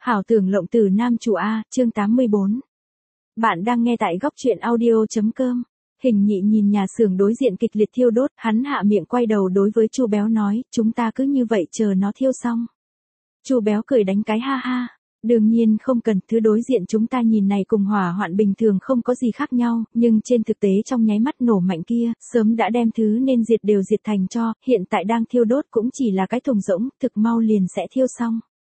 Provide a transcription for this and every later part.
Hảo tưởng lộng từ nam chủ A, chương 84. Bạn đang nghe tại góc truyện audio.com. Hình nhị nhìn nhà xưởng đối diện kịch liệt thiêu đốt, hắn hạ miệng quay đầu đối với Chu Béo nói, chúng ta cứ như vậy chờ nó thiêu xong. Chu Béo cười đánh cái ha ha. Đương nhiên không cần, thứ đối diện chúng ta nhìn này cùng hỏa hoạn bình thường không có gì khác nhau, nhưng trên thực tế trong nháy mắt nổ mạnh kia, sớm đã đem thứ nên diệt đều diệt thành tro, hiện tại đang thiêu đốt cũng chỉ là cái thùng rỗng, thực mau liền sẽ thiêu xong.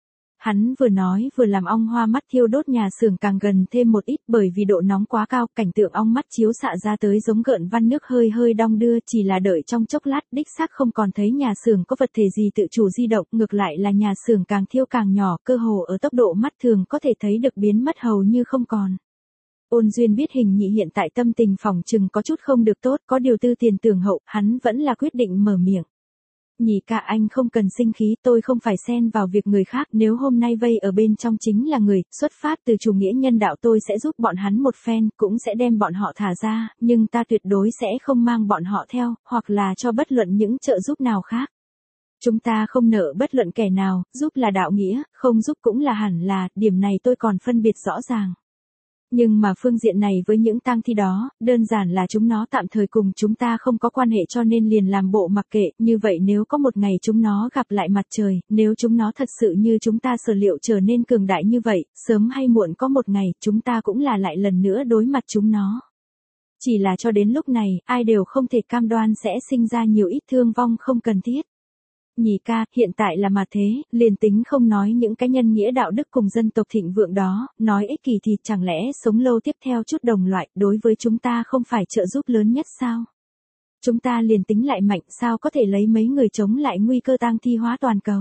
Hắn vừa nói vừa làm ong hoa mắt thiêu đốt nhà xưởng càng gần thêm một ít bởi vì độ nóng quá cao, cảnh tượng ong mắt chiếu xạ ra tới giống gợn van nước hơi hơi đong đưa, chỉ là đợi trong chốc lát đích xác không còn thấy nhà xưởng có vật thể gì tự chủ di động, ngược lại là nhà xưởng càng thiêu càng nhỏ, cơ hồ ở tốc độ mắt thường có thể thấy được biến mất hầu như không còn. Ôn Duyên biết Hình nhị hiện tại tâm tình phỏng chừng có chút không được tốt, có điều tư tiền tưởng hậu, hắn vẫn là quyết định mở miệng. Nhị ca, anh không cần sinh khí, tôi không phải xen vào việc người khác, nếu hôm nay vây ở bên trong chính là người, xuất phát từ chủ nghĩa nhân đạo tôi sẽ giúp bọn hắn một phen, cũng sẽ đem bọn họ thả ra, nhưng ta tuyệt đối sẽ không mang bọn họ theo, hoặc là cho bất luận những trợ giúp nào khác. Chúng ta không nợ bất luận kẻ nào, giúp là đạo nghĩa, không giúp cũng là hẳn là, điểm này tôi còn phân biệt rõ ràng. Nhưng mà phương diện này với những tang thi đó, đơn giản là chúng nó tạm thời cùng chúng ta không có quan hệ cho nên liền làm bộ mặc kệ, như vậy nếu có một ngày chúng nó gặp lại mặt trời, nếu chúng nó thật sự như chúng ta sở liệu trở nên cường đại như vậy, sớm hay muộn có một ngày, chúng ta cũng là lại lần nữa đối mặt chúng nó. Chỉ là cho đến lúc này, ai đều không thể cam đoan sẽ sinh ra nhiều ít thương vong không cần thiết. Nhị ca, hiện tại là mà thế, liền tính không nói những cái nhân nghĩa đạo đức cùng dân tộc thịnh vượng đó, nói ích kỷ thì chẳng lẽ sống lâu tiếp theo chút đồng loại, đối với chúng ta không phải trợ giúp lớn nhất sao? Chúng ta liền tính lại mạnh sao có thể lấy mấy người chống lại nguy cơ tang thi hóa toàn cầu?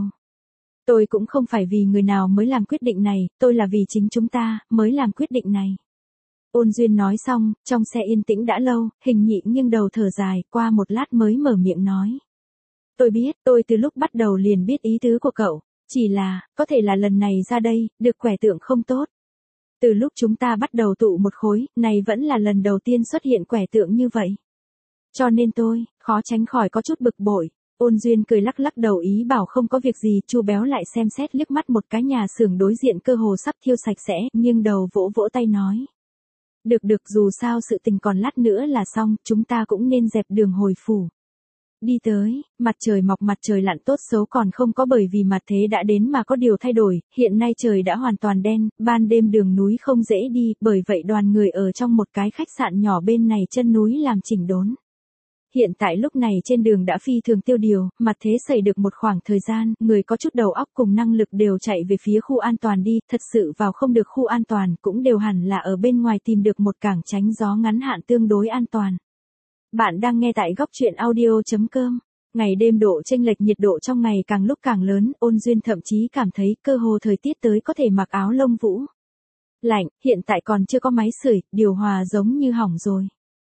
Tôi cũng không phải vì người nào mới làm quyết định này, tôi là vì chính chúng ta, mới làm quyết định này. Ôn Duyên nói xong, trong xe yên tĩnh đã lâu, Hình nhị nghiêng đầu thở dài, qua một lát mới mở miệng nói. Tôi biết, tôi từ lúc bắt đầu liền biết ý tứ của cậu, chỉ là, có thể là lần này ra đây, được quẻ tượng không tốt. Từ lúc chúng ta bắt đầu tụ một khối, này vẫn là lần đầu tiên xuất hiện quẻ tượng như vậy. Cho nên tôi, khó tránh khỏi có chút bực bội. Ôn Duyên cười lắc lắc đầu ý bảo không có việc gì, Chu Béo lại xem xét liếc mắt một cái nhà xưởng đối diện cơ hồ sắp thiêu sạch sẽ, nghiêng đầu vỗ vỗ tay nói. Được dù sao sự tình còn lát nữa là xong, chúng ta cũng nên dẹp đường hồi phủ. Đi tới, mặt trời mọc mặt trời lặn tốt xấu còn không có bởi vì mặt thế đã đến mà có điều thay đổi, hiện nay trời đã hoàn toàn đen, ban đêm đường núi không dễ đi, bởi vậy đoàn người ở trong một cái khách sạn nhỏ bên này chân núi làm chỉnh đốn. Hiện tại lúc này trên đường đã phi thường tiêu điều, mặt thế xảy được một khoảng thời gian, người có chút đầu óc cùng năng lực đều chạy về phía khu an toàn đi, thật sự vào không được khu an toàn cũng đều hẳn là ở bên ngoài tìm được một cảng tránh gió ngắn hạn tương đối an toàn. Bạn đang nghe tại góc truyện audio.com. Ngày đêm độ chênh lệch nhiệt độ trong ngày càng lúc càng lớn, Ôn Duyên thậm chí cảm thấy cơ hồ thời tiết tới có thể mặc áo lông vũ. Lạnh, hiện tại còn chưa có máy sưởi, điều hòa giống như hỏng rồi.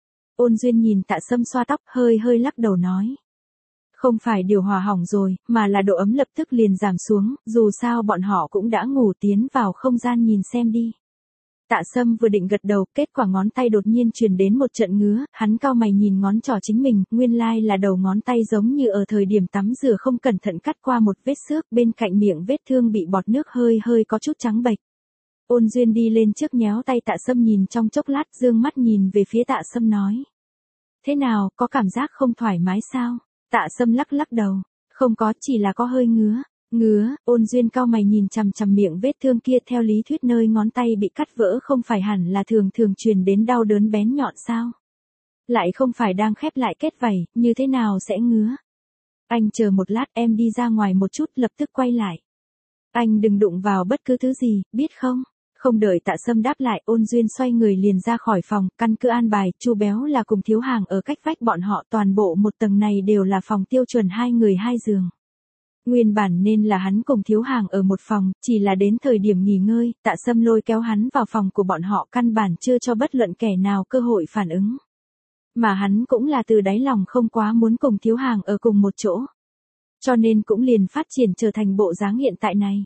Ôn Duyên nhìn Tạ Sâm xoa tóc, hơi hơi lắc đầu nói. Không phải điều hòa hỏng rồi, mà là độ ấm lập tức liền giảm xuống, dù sao bọn họ cũng đã ngủ tiến vào không gian nhìn xem đi. Tạ Sâm vừa định gật đầu, kết quả ngón tay đột nhiên truyền đến một trận ngứa, hắn cau mày nhìn ngón trỏ chính mình, nguyên lai là đầu ngón tay giống như ở thời điểm tắm rửa không cẩn thận cắt qua một vết xước, bên cạnh miệng vết thương bị bọt nước hơi hơi có chút trắng bệch. Ôn Duyên đi lên trước nhéo tay Tạ Sâm nhìn trong chốc lát, dương mắt nhìn về phía Tạ Sâm nói. Thế nào, có cảm giác không thoải mái sao? Tạ Sâm lắc lắc đầu, không có, chỉ là có hơi ngứa. Ngứa, Ôn Duyên cau mày nhìn chằm chằm miệng vết thương kia, theo lý thuyết nơi ngón tay bị cắt vỡ không phải hẳn là thường truyền đến đau đớn bén nhọn sao? Lại không phải đang khép lại kết vảy, như thế nào sẽ ngứa? Anh chờ một lát, em đi ra ngoài một chút, lập tức quay lại. Anh đừng đụng vào bất cứ thứ gì, biết không? Không đợi Tạ Sâm đáp lại, Ôn Duyên xoay người liền ra khỏi phòng, căn cứ an bài, Chu Béo là cùng Thiếu Hàng ở cách vách bọn họ, toàn bộ một tầng này đều là phòng tiêu chuẩn 2 người 2 giường. Nguyên bản nên là hắn cùng Thiếu Hàng ở một phòng, chỉ là đến thời điểm nghỉ ngơi, Tạ Sâm lôi kéo hắn vào phòng của bọn họ, căn bản chưa cho bất luận kẻ nào cơ hội phản ứng. Mà hắn cũng là từ đáy lòng không quá muốn cùng Thiếu Hàng ở cùng một chỗ. Cho nên cũng liền phát triển trở thành bộ dáng hiện tại này.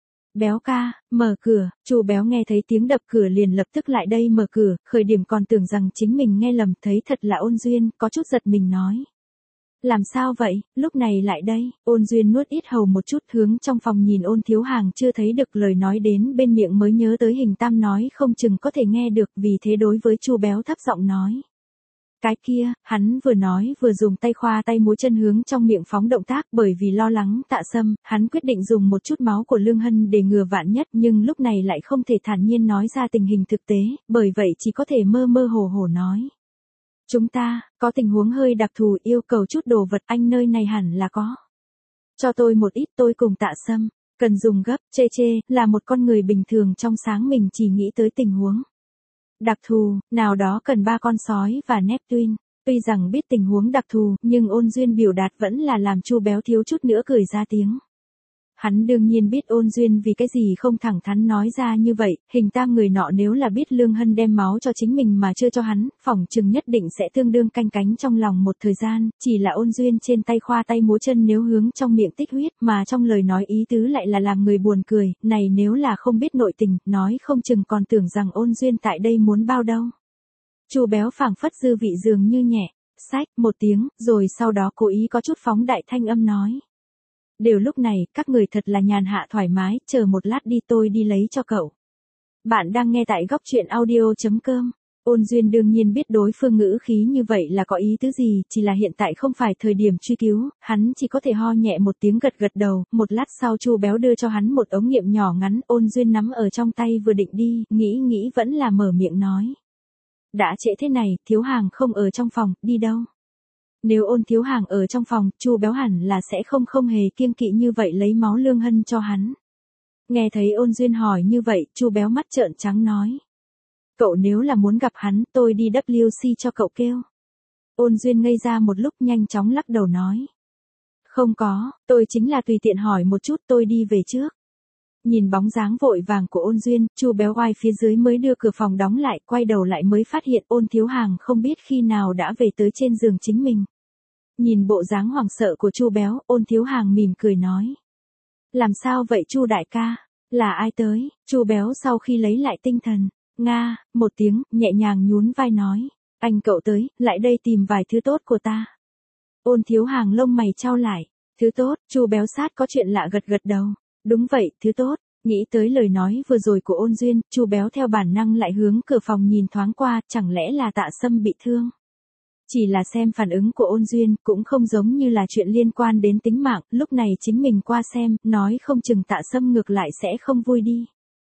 Béo ca, mở cửa, Chu Béo nghe thấy tiếng đập cửa liền lập tức lại đây mở cửa, khởi điểm còn tưởng rằng chính mình nghe lầm, thấy thật là Ôn Duyên, có chút giật mình nói. Làm sao vậy, lúc này lại đây, Ôn Duyên nuốt ít hầu một chút hướng trong phòng nhìn Ôn Thiếu Hàng chưa thấy được lời nói đến bên miệng mới nhớ tới Hình Tam nói không chừng có thể nghe được vì thế đối với Chu Béo thấp giọng nói. Cái kia, hắn vừa nói vừa dùng tay khoa tay múa chân hướng trong miệng phóng động tác bởi vì lo lắng Tạ Sâm, hắn quyết định dùng một chút máu của Lương Hân để ngừa vạn nhất nhưng lúc này lại không thể thản nhiên nói ra tình hình thực tế, bởi vậy chỉ có thể mơ mơ hồ hồ nói. Chúng ta, có tình huống hơi đặc thù yêu cầu chút đồ vật anh nơi này hẳn là có. Cho tôi một ít tôi cùng Tạ Sâm, cần dùng gấp, chê, là một con người bình thường trong sáng mình chỉ nghĩ tới tình huống. Đặc thù, nào đó cần 3 con sói và Neptune. Tuy rằng biết tình huống đặc thù, nhưng Ôn Duyên biểu đạt vẫn là làm Chu Béo thiếu chút nữa cười ra tiếng. Hắn đương nhiên biết Ôn Duyên vì cái gì không thẳng thắn nói ra như vậy, Hình Tam người nọ nếu là biết Lương Hân đem máu cho chính mình mà chưa cho hắn, phỏng chừng nhất định sẽ tương đương canh cánh trong lòng một thời gian, chỉ là Ôn Duyên trên tay khoa tay múa chân nếu hướng trong miệng tích huyết mà trong lời nói ý tứ lại là làm người buồn cười, này nếu là không biết nội tình, nói không chừng còn tưởng rằng Ôn Duyên tại đây muốn bao đâu. Chu Béo phảng phất dư vị dường như nhẹ, sách một tiếng, rồi sau đó cố ý có chút phóng đại thanh âm nói. Đều lúc này, các người thật là nhàn hạ thoải mái, chờ một lát đi tôi đi lấy cho cậu. Bạn đang nghe tại góc truyện audio.com. Ôn Duyên đương nhiên biết đối phương ngữ khí như vậy là có ý tứ gì, chỉ là hiện tại không phải thời điểm truy cứu, hắn chỉ có thể ho nhẹ một tiếng gật gật đầu, một lát sau Chu Béo đưa cho hắn một ống nghiệm nhỏ ngắn, Ôn Duyên nắm ở trong tay vừa định đi, nghĩ vẫn là mở miệng nói. Đã trễ thế này, Thiếu Hàng không ở trong phòng, đi đâu? Nếu Ôn Thiếu Hàng ở trong phòng, Chu Béo hẳn là sẽ không hề kiêng kỵ như vậy lấy máu Lương Hân cho hắn. Nghe thấy Ôn Duyên hỏi như vậy, Chu Béo mắt trợn trắng nói. Cậu nếu là muốn gặp hắn, tôi đi WC cho cậu kêu. Ôn Duyên ngây ra một lúc nhanh chóng lắc đầu nói. Không có, tôi chính là tùy tiện hỏi một chút tôi đi về trước. Nhìn bóng dáng vội vàng của Ôn Duyên, Chu Béo oai phía dưới mới đưa cửa phòng đóng lại, quay đầu lại mới phát hiện Ôn Thiếu Hàng không biết khi nào đã về tới trên giường chính mình. Nhìn bộ dáng hoảng sợ của Chu Béo, Ôn Thiếu Hàng mỉm cười nói. Làm sao vậy Chu đại ca? Là ai tới? Chu Béo sau khi lấy lại tinh thần, nga, một tiếng, nhẹ nhàng nhún vai nói. Anh cậu tới, lại đây tìm vài thứ tốt của ta. Ôn Thiếu Hàng lông mày chau lại. Thứ tốt, Chu Béo sát có chuyện lạ gật gật đầu. Đúng vậy, thứ tốt. Nghĩ tới lời nói vừa rồi của Ôn Duyên, Chu Béo theo bản năng lại hướng cửa phòng nhìn thoáng qua, chẳng lẽ là Tạ Sâm bị thương. Chỉ là xem phản ứng của Ôn Duyên, cũng không giống như là chuyện liên quan đến tính mạng, lúc này chính mình qua xem, nói không chừng Tạ Sâm ngược lại sẽ không vui đi.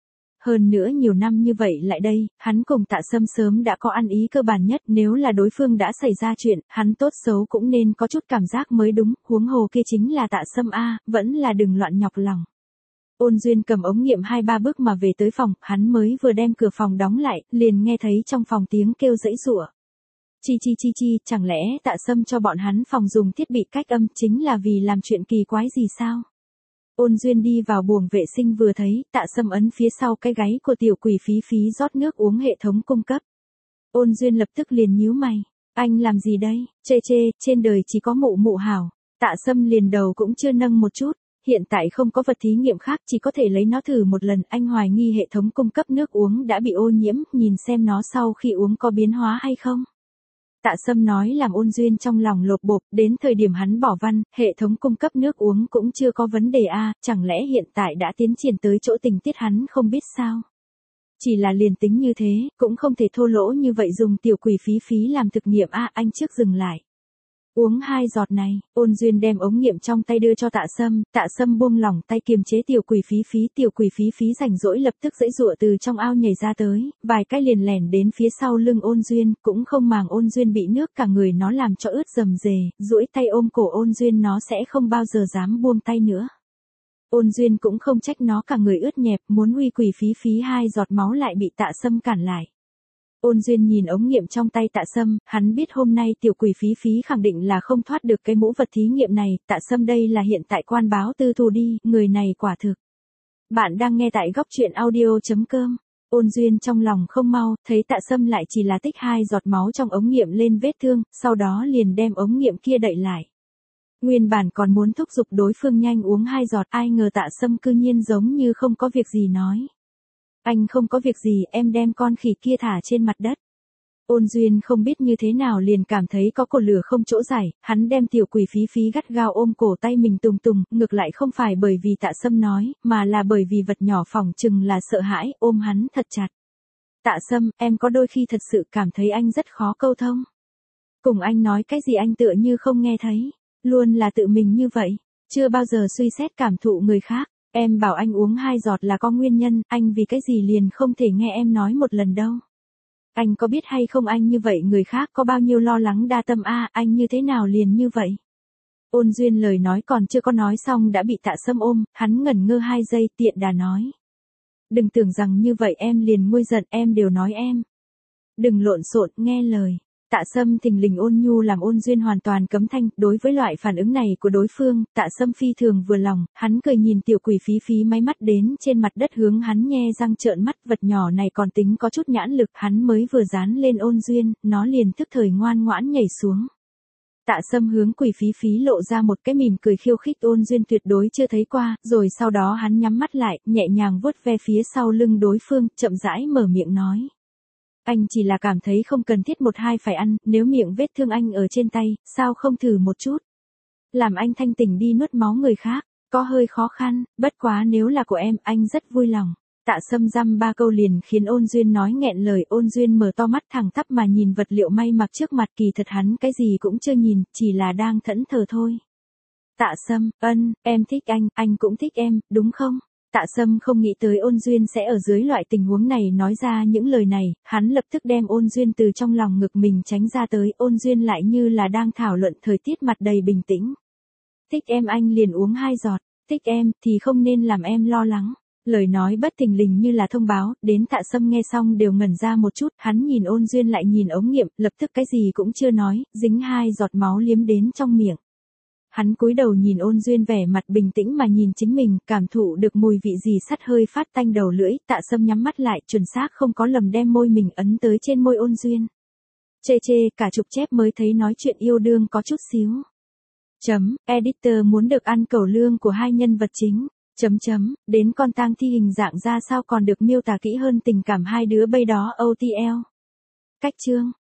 Hơn nữa nhiều năm như vậy lại đây, hắn cùng Tạ Sâm sớm đã có ăn ý cơ bản nhất, nếu là đối phương đã xảy ra chuyện, hắn tốt xấu cũng nên có chút cảm giác mới đúng, huống hồ kia chính là Tạ Sâm a, vẫn là đừng loạn nhọc lòng. Ôn Duyên cầm ống nghiệm 2-3 bước mà về tới phòng, hắn mới vừa đem cửa phòng đóng lại, liền nghe thấy trong phòng tiếng kêu giãy giụa. Chi, chẳng lẽ Tạ Sâm cho bọn hắn phòng dùng thiết bị cách âm chính là vì làm chuyện kỳ quái gì sao? Ôn Duyên đi vào buồng vệ sinh vừa thấy, Tạ Sâm ấn phía sau cái gáy của tiểu quỷ Phí rót nước uống hệ thống cung cấp. Ôn Duyên lập tức liền nhíu mày, anh làm gì đây? Chê, trên đời chỉ có mụ hảo. Tạ Sâm liền đầu cũng chưa nâng một chút. Hiện tại không có vật thí nghiệm khác, chỉ có thể lấy nó thử một lần, anh hoài nghi hệ thống cung cấp nước uống đã bị ô nhiễm, nhìn xem nó sau khi uống có biến hóa hay không. Tạ Sâm nói làm Ôn Duyên trong lòng lột bột, đến thời điểm hắn bỏ văn, hệ thống cung cấp nước uống cũng chưa có vấn đề a, chẳng lẽ hiện tại đã tiến triển tới chỗ tình tiết hắn không biết sao. Chỉ là liền tính như thế, cũng không thể thô lỗ như vậy dùng tiểu quỷ Phí làm thực nghiệm a, anh trước dừng lại. Uống 2 giọt này, Ôn Duyên đem ống nghiệm trong tay đưa cho Tạ Sâm buông lỏng tay kiềm chế tiểu quỷ Phí rảnh rỗi lập tức giãy giụa từ trong ao nhảy ra tới, vài cái liền lẻn đến phía sau lưng Ôn Duyên, cũng không màng Ôn Duyên bị nước cả người nó làm cho ướt rầm rề, duỗi tay ôm cổ Ôn Duyên nó sẽ không bao giờ dám buông tay nữa. Ôn Duyên cũng không trách nó cả người ướt nhẹp, muốn uy quỷ Phí 2 giọt máu lại bị Tạ Sâm cản lại. Ôn Duyên nhìn ống nghiệm trong tay Tạ Sâm, hắn biết hôm nay tiểu quỷ Phí khẳng định là không thoát được cái mũ vật thí nghiệm này, Tạ Sâm đây là hiện tại quan báo tư thù đi, người này quả thực. Bạn đang nghe tại góc truyện audio.com. Ôn Duyên trong lòng không mau, thấy Tạ Sâm lại chỉ là tích 2 giọt máu trong ống nghiệm lên vết thương, sau đó liền đem ống nghiệm kia đậy lại. Nguyên bản còn muốn thúc giục đối phương nhanh uống 2 giọt, ai ngờ Tạ Sâm cư nhiên giống như không có việc gì nói. Anh không có việc gì, em đem con khỉ kia thả trên mặt đất. Ôn Duyên không biết như thế nào liền cảm thấy có cột lửa không chỗ giải, hắn đem tiểu quỷ Phí Phí gắt gao ôm cổ tay mình tùng tùng, ngược lại không phải bởi vì Tạ Sâm nói, mà là bởi vì vật nhỏ phỏng chừng là sợ hãi, ôm hắn thật chặt. Tạ Sâm, em có đôi khi thật sự cảm thấy anh rất khó câu thông. Cùng anh nói cái gì anh tựa như không nghe thấy, luôn là tự mình như vậy, chưa bao giờ suy xét cảm thụ người khác. Em bảo anh uống 2 giọt là có nguyên nhân, anh vì cái gì liền không thể nghe em nói một lần đâu. Anh có biết hay không anh như vậy người khác có bao nhiêu lo lắng đa tâm anh như thế nào liền như vậy. Ôn Duyên lời nói còn chưa có nói xong đã bị Tạ Sâm ôm, hắn ngẩn ngơ 2 giây tiện đà nói. Đừng tưởng rằng như vậy em liền nguôi giận, em đều nói em. Đừng lộn xộn, nghe lời. Tạ Sâm thình lình ôn nhu làm Ôn Duyên hoàn toàn cấm thanh, đối với loại phản ứng này của đối phương, Tạ Sâm phi thường vừa lòng, hắn cười nhìn tiểu quỷ Phí Phí máy mắt đến trên mặt đất hướng hắn nhe răng trợn mắt, vật nhỏ này còn tính có chút nhãn lực, hắn mới vừa dán lên Ôn Duyên, nó liền tức thời ngoan ngoãn nhảy xuống. Tạ Sâm hướng quỷ Phí Phí lộ ra một cái mỉm cười khiêu khích Ôn Duyên tuyệt đối chưa thấy qua, rồi sau đó hắn nhắm mắt lại, nhẹ nhàng vuốt ve phía sau lưng đối phương, chậm rãi mở miệng nói. Anh chỉ là cảm thấy không cần thiết 1-2 phải ăn, nếu miệng vết thương anh ở trên tay, sao không thử một chút. Làm anh thanh tỉnh đi nuốt máu người khác, có hơi khó khăn, bất quá nếu là của em, anh rất vui lòng. Tạ Sâm dăm 3 câu liền khiến Ôn Duyên nói nghẹn lời, Ôn Duyên mở to mắt thẳng tắp mà nhìn vật liệu may mặc trước mặt, kỳ thật hắn cái gì cũng chưa nhìn, chỉ là đang thẫn thờ thôi. Tạ Sâm, em thích anh cũng thích em, đúng không? Tạ Sâm không nghĩ tới Ôn Duyên sẽ ở dưới loại tình huống này nói ra những lời này, hắn lập tức đem Ôn Duyên từ trong lòng ngực mình tránh ra tới, Ôn Duyên lại như là đang thảo luận thời tiết mặt đầy bình tĩnh. Thích em anh liền uống 2 giọt, thích em thì không nên làm em lo lắng. Lời nói bất thình lình như là thông báo, đến Tạ Sâm nghe xong đều ngẩn ra một chút, hắn nhìn Ôn Duyên lại nhìn ống nghiệm, lập tức cái gì cũng chưa nói, dính 2 giọt máu liếm đến trong miệng. Hắn cúi đầu nhìn Ôn Duyên vẻ mặt bình tĩnh mà nhìn chính mình, cảm thụ được mùi vị gì sắt hơi phát tanh đầu lưỡi, Tạ Sâm nhắm mắt lại, chuẩn xác không có lầm đem môi mình ấn tới trên môi Ôn Duyên. Chê, cả chục chép mới thấy nói chuyện yêu đương có chút xíu. Editor muốn được ăn cẩu lương của 2 nhân vật chính. Đến con tang thi hình dạng ra sao còn được miêu tả kỹ hơn tình cảm 2 đứa bây đó OTL. Cách chương.